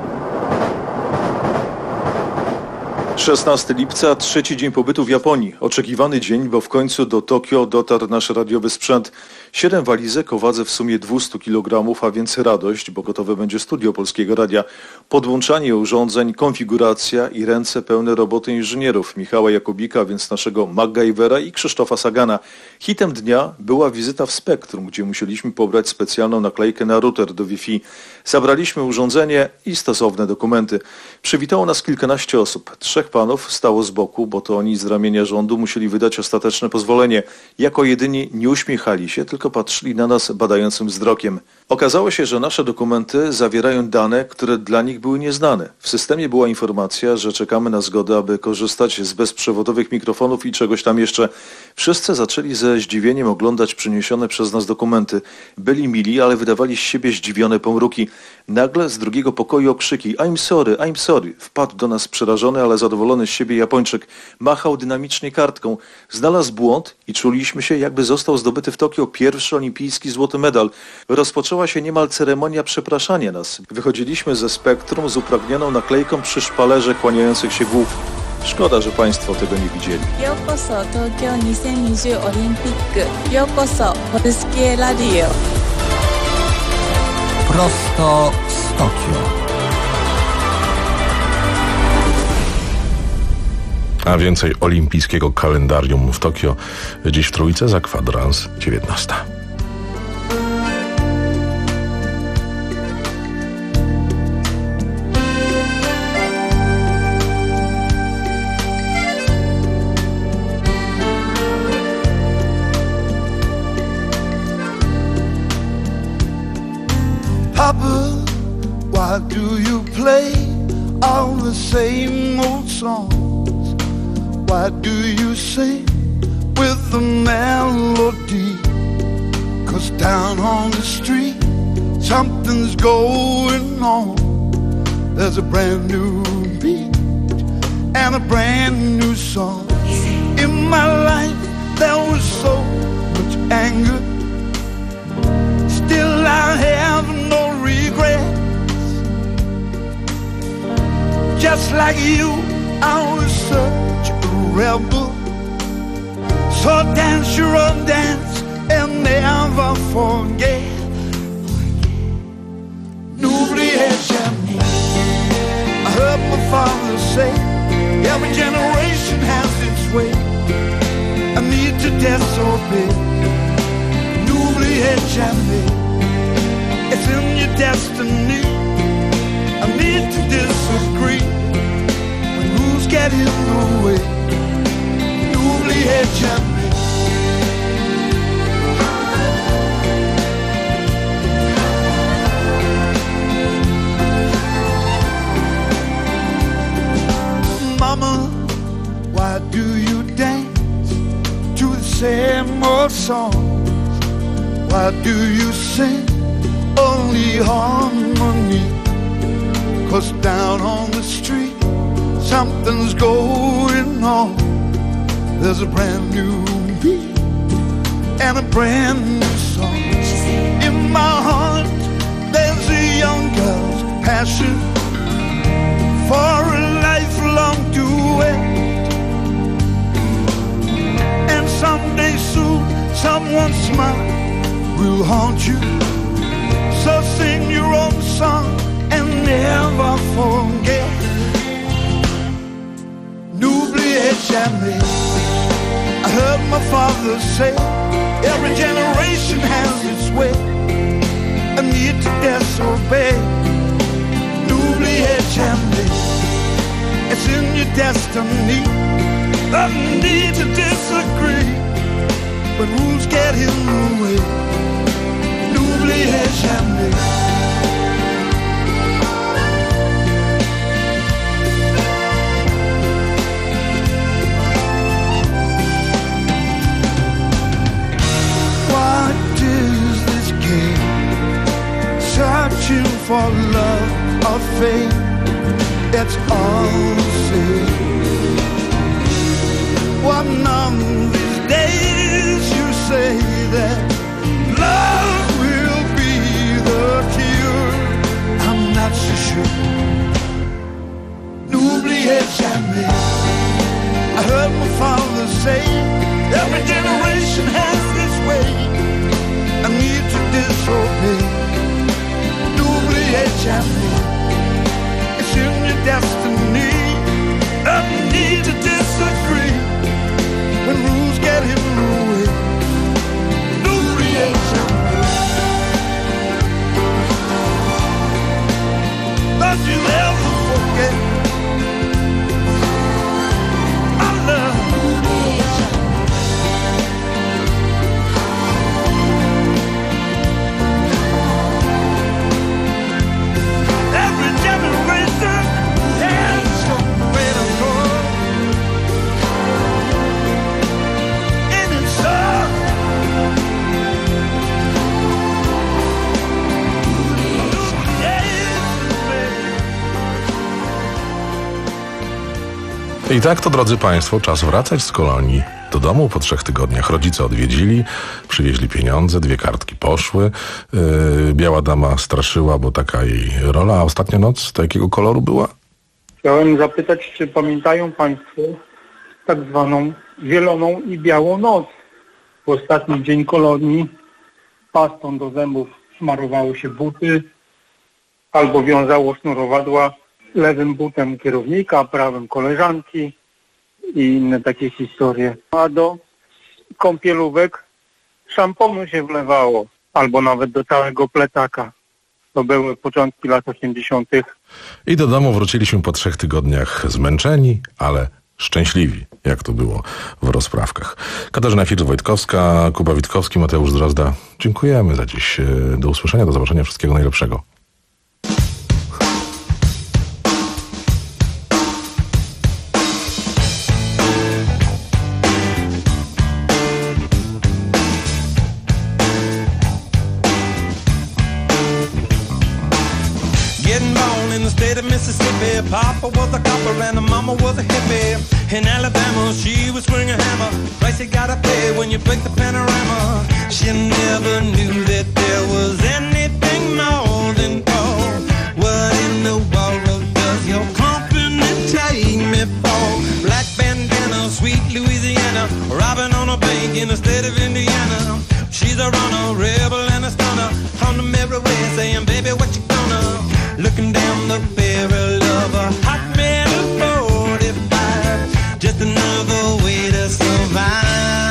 szesnastego lipca, trzeci dzień pobytu w Japonii. Oczekiwany dzień, bo w końcu do Tokio dotarł nasz radiowy sprzęt. Siedem walizek o wadze w sumie dwieście kilogramów, a więc radość, bo gotowe będzie studio Polskiego Radia. Podłączanie urządzeń, konfiguracja i ręce pełne roboty inżynierów. Michała Jakubika, więc naszego MacGyvera i Krzysztofa Sagana. Hitem dnia była wizyta w Spektrum, gdzie musieliśmy pobrać specjalną naklejkę na router do Wi-Fi. Zabraliśmy urządzenie i stosowne dokumenty. Przywitało nas kilkanaście osób. Trzech panów stało z boku, bo to oni z ramienia rządu musieli wydać ostateczne pozwolenie. Jako jedyni nie uśmiechali się, tylko patrzyli na nas badającym wzrokiem. Okazało się, że nasze dokumenty zawierają dane, które dla nich były nieznane. W systemie była informacja, że czekamy na zgodę, aby korzystać z bezprzewodowych mikrofonów i czegoś tam jeszcze. Wszyscy zaczęli ze zdziwieniem oglądać przyniesione przez nas dokumenty. Byli mili, ale wydawali z siebie zdziwione pomruki. Nagle z drugiego pokoju okrzyki I'm sorry, I'm sorry. Wpadł do nas przerażony, ale zadowolony z siebie Japończyk. Machał dynamicznie kartką. Znalazł błąd i czuliśmy się, jakby został zdobyty w Tokio pierwszy olimpijski złoty medal. Rozpoczęła się niemal ceremonia przepraszania nas. Wychodziliśmy ze Spektrum z upragnioną naklejką przy szpalerze kłaniających się głów. Szkoda, że Państwo tego nie widzieli. Yokoso Tokyo dwa tysiące dwudziesty Olimpik. Yokoso Polskie Radio. Prosto z Tokio. A więcej olimpijskiego kalendarium w Tokio dziś w Trójce za kwadrans dziewiętnasta. Papa, why do you play all the same old songs? Why do you sing with the melody? 'Cause down on the street something's going on. There's a brand new beat and a brand new song. In my life there was so much anger, still I have no regrets. Just like you, I was such a rebel. So dance your own dance and never forget. N'oubliez jamais. I heard my father say, every generation has its way. I need to disobey. N'oubliez jamais. It's in your destiny. I need to disagree. When rules get in the way, n'oubliez jamais. Mama, why do you dance to the same old songs? Why do you sing only harmony? 'Cause down on the street something's going on. There's a brand new beat and a brand new song. In my heart there's a young girl's passion for a lifelong duet. And someday soon someone's smile will haunt you. So sing your own song and never forget. N'oubliez jamais. I heard my father say, every generation has its way. I need to disobey. N'oubliez It's in your destiny. No need to disagree. When rules get in the way, n'oubliez jamais. What is this game? Searching for love or fame, it's all the same. One of these days you say that love will be the cure. I'm not so sure. N'oubliez jamais. I heard my father say, every generation has its way. I need to disobey. N'oubliez jamais. It's in your destiny. I need to disagree. When rules get in the way, n'oubliez jamais. Don't you ever forget our love. Every generation has some way to go. I tak to, drodzy Państwo, czas wracać z kolonii do domu po trzech tygodniach. Rodzice odwiedzili, przywieźli pieniądze, dwie kartki poszły. Yy, biała dama straszyła, bo taka jej rola. A ostatnia noc to jakiego koloru była? Chciałem zapytać, czy pamiętają Państwo tak zwaną zieloną i białą noc? W ostatni dzień kolonii pastą do zębów smarowało się buty albo wiązało sznurowadła lewym butem kierownika, prawym koleżanki i inne takie historie. A do kąpielówek szamponu się wlewało, albo nawet do całego plecaka. To były początki lat osiemdziesiątych. I do domu wróciliśmy po trzech tygodniach zmęczeni, ale szczęśliwi, jak to było w rozprawkach. Katarzyna First-Wojtkowska, Kuba Witkowski, Mateusz Drozda. Dziękujemy za dziś. Do usłyszenia, do zobaczenia. Wszystkiego najlepszego. Papa was a copper and the mama was a hippie. In Alabama, she was swinging a hammer. Price you gotta pay when you break the panorama. She never knew that there was anything more than gold. What in the world does your company take me for? Black bandana, sweet Louisiana, robbing on a bank in the state of Indiana. She's a runner, rebel and a stunner. On the merry way saying, baby, what you gonna? Looking down the barrel of a hot metal forty-five, just another way to survive.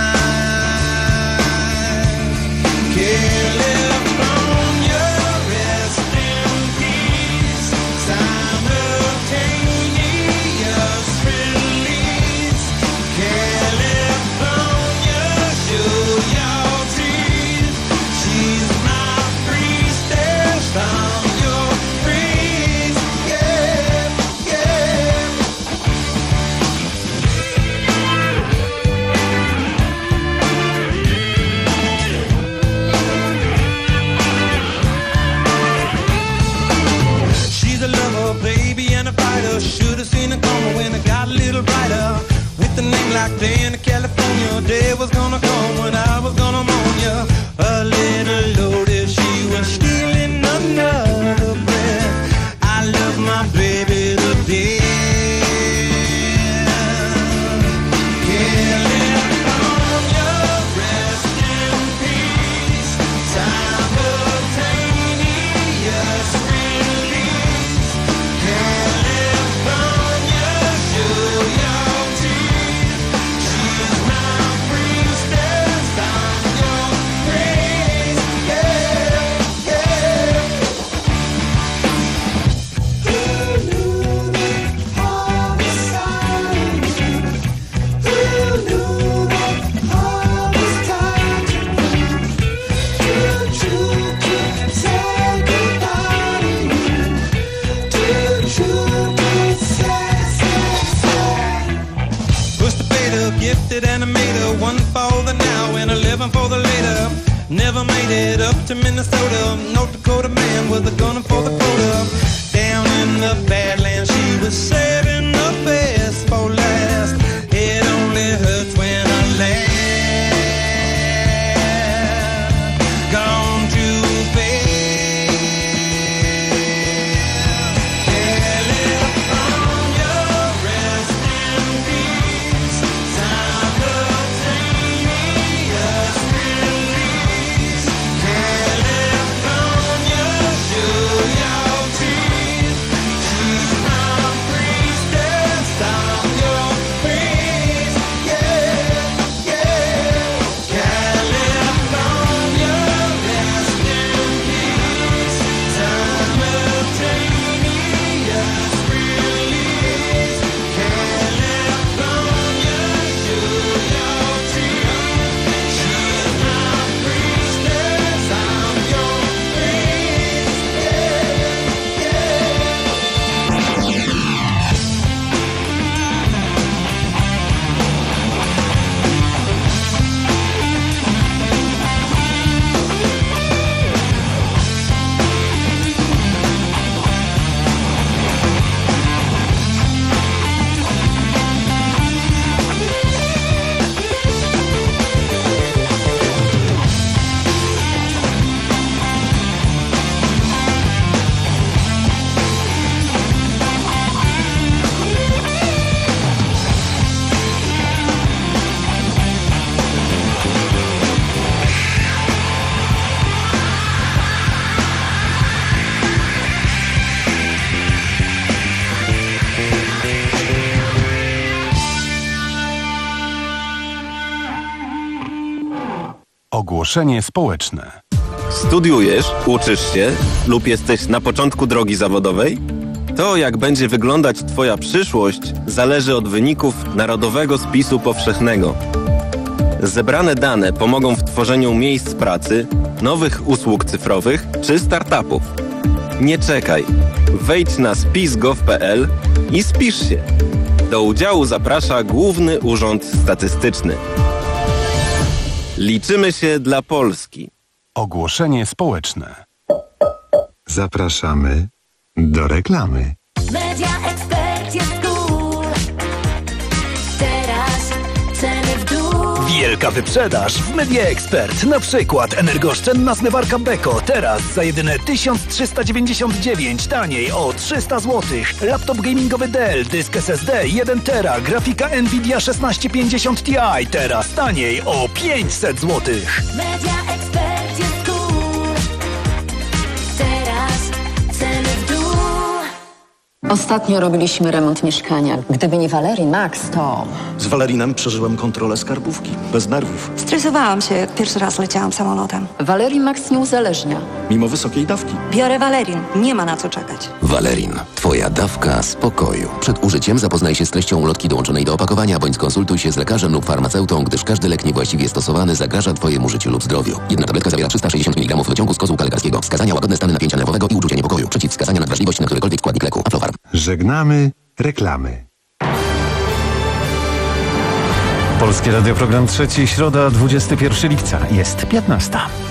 California, rest in peace. Simultaneous release. California, show your teeth. She's my priestess. I'm your priest. Yeah, yeah. later, gifted animator, one for the now and eleven for the later. Never made it up to Minnesota, North Dakota man with a gun for the quota. Down in the Badlands, she was saving the best for last. It only hurts when I laugh. Gone too fast. California, rest in peace. Simultaneous release. California, show your teeth. She's from priestess, stop your face. Yeah, yeah. California, rest in peace. Simultaneous release. California, show your teeth. She's my priestess, I'm your priest. Ogłoszenie społeczne. Studiujesz, uczysz się lub jesteś na początku drogi zawodowej? To, jak będzie wyglądać Twoja przyszłość, zależy od wyników Narodowego Spisu Powszechnego. Zebrane dane pomogą w tworzeniu miejsc pracy, nowych usług cyfrowych czy startupów. Nie czekaj. Wejdź na spis kropka gov kropka p l i spisz się. Do udziału zaprasza Główny Urząd Statystyczny. Liczymy się dla Polski. Ogłoszenie społeczne. Zapraszamy do reklamy. Media Expert jest cool. Teraz ceny w dół. Wielka wyprzedaż w Media Expert. Na przykład energooszczędna zmywarka Beko. Teraz za jedyne tysiąc trzysta dziewięćdziesiąt dziewięć. Taniej o trzysta złotych. Laptop gamingowy Dell. Dysk S S D jeden tera. Grafika Nvidia szesnaście pięćdziesiąt Ti. Teraz taniej o pięćset złotych. Media Expert jest cool. Teraz ceny w dół. Ostatnio robiliśmy remont mieszkania. Gdyby nie Valerii Max, to... Z Valerinem przeżyłem kontrolę skarbówki. Bez nerwów. Stresowałam się, jak pierwszy raz leciałam samolotem. Valerii Max nie uzależnia. Mimo wysokiej dawki. Biorę Valerin. Nie ma na co czekać. Valerin. Twoja dawka spokoju. Przed użyciem zapoznaj się z treścią ulotki dołączonej do opakowania, bądź skonsultuj się z lekarzem lub farmaceutą, gdyż każdy lek niewłaściwie stosowany zagraża Twojemu życiu lub zdrowiu. Jedna tabletka zawiera trzysta sześćdziesiąt miligramów wyciągu z kozłka lekarskiego. Wskazania: łagodne stany napięcia nerwowego i uczucie niepokoju. Przeciwwskazania: nadwrażliwość na którykolwiek składnik leku. Aflofarm. Żegnamy reklamy. Polskie Radio, program trzeci, środa, dwudziestego pierwszego lipca. Jest piętnasta.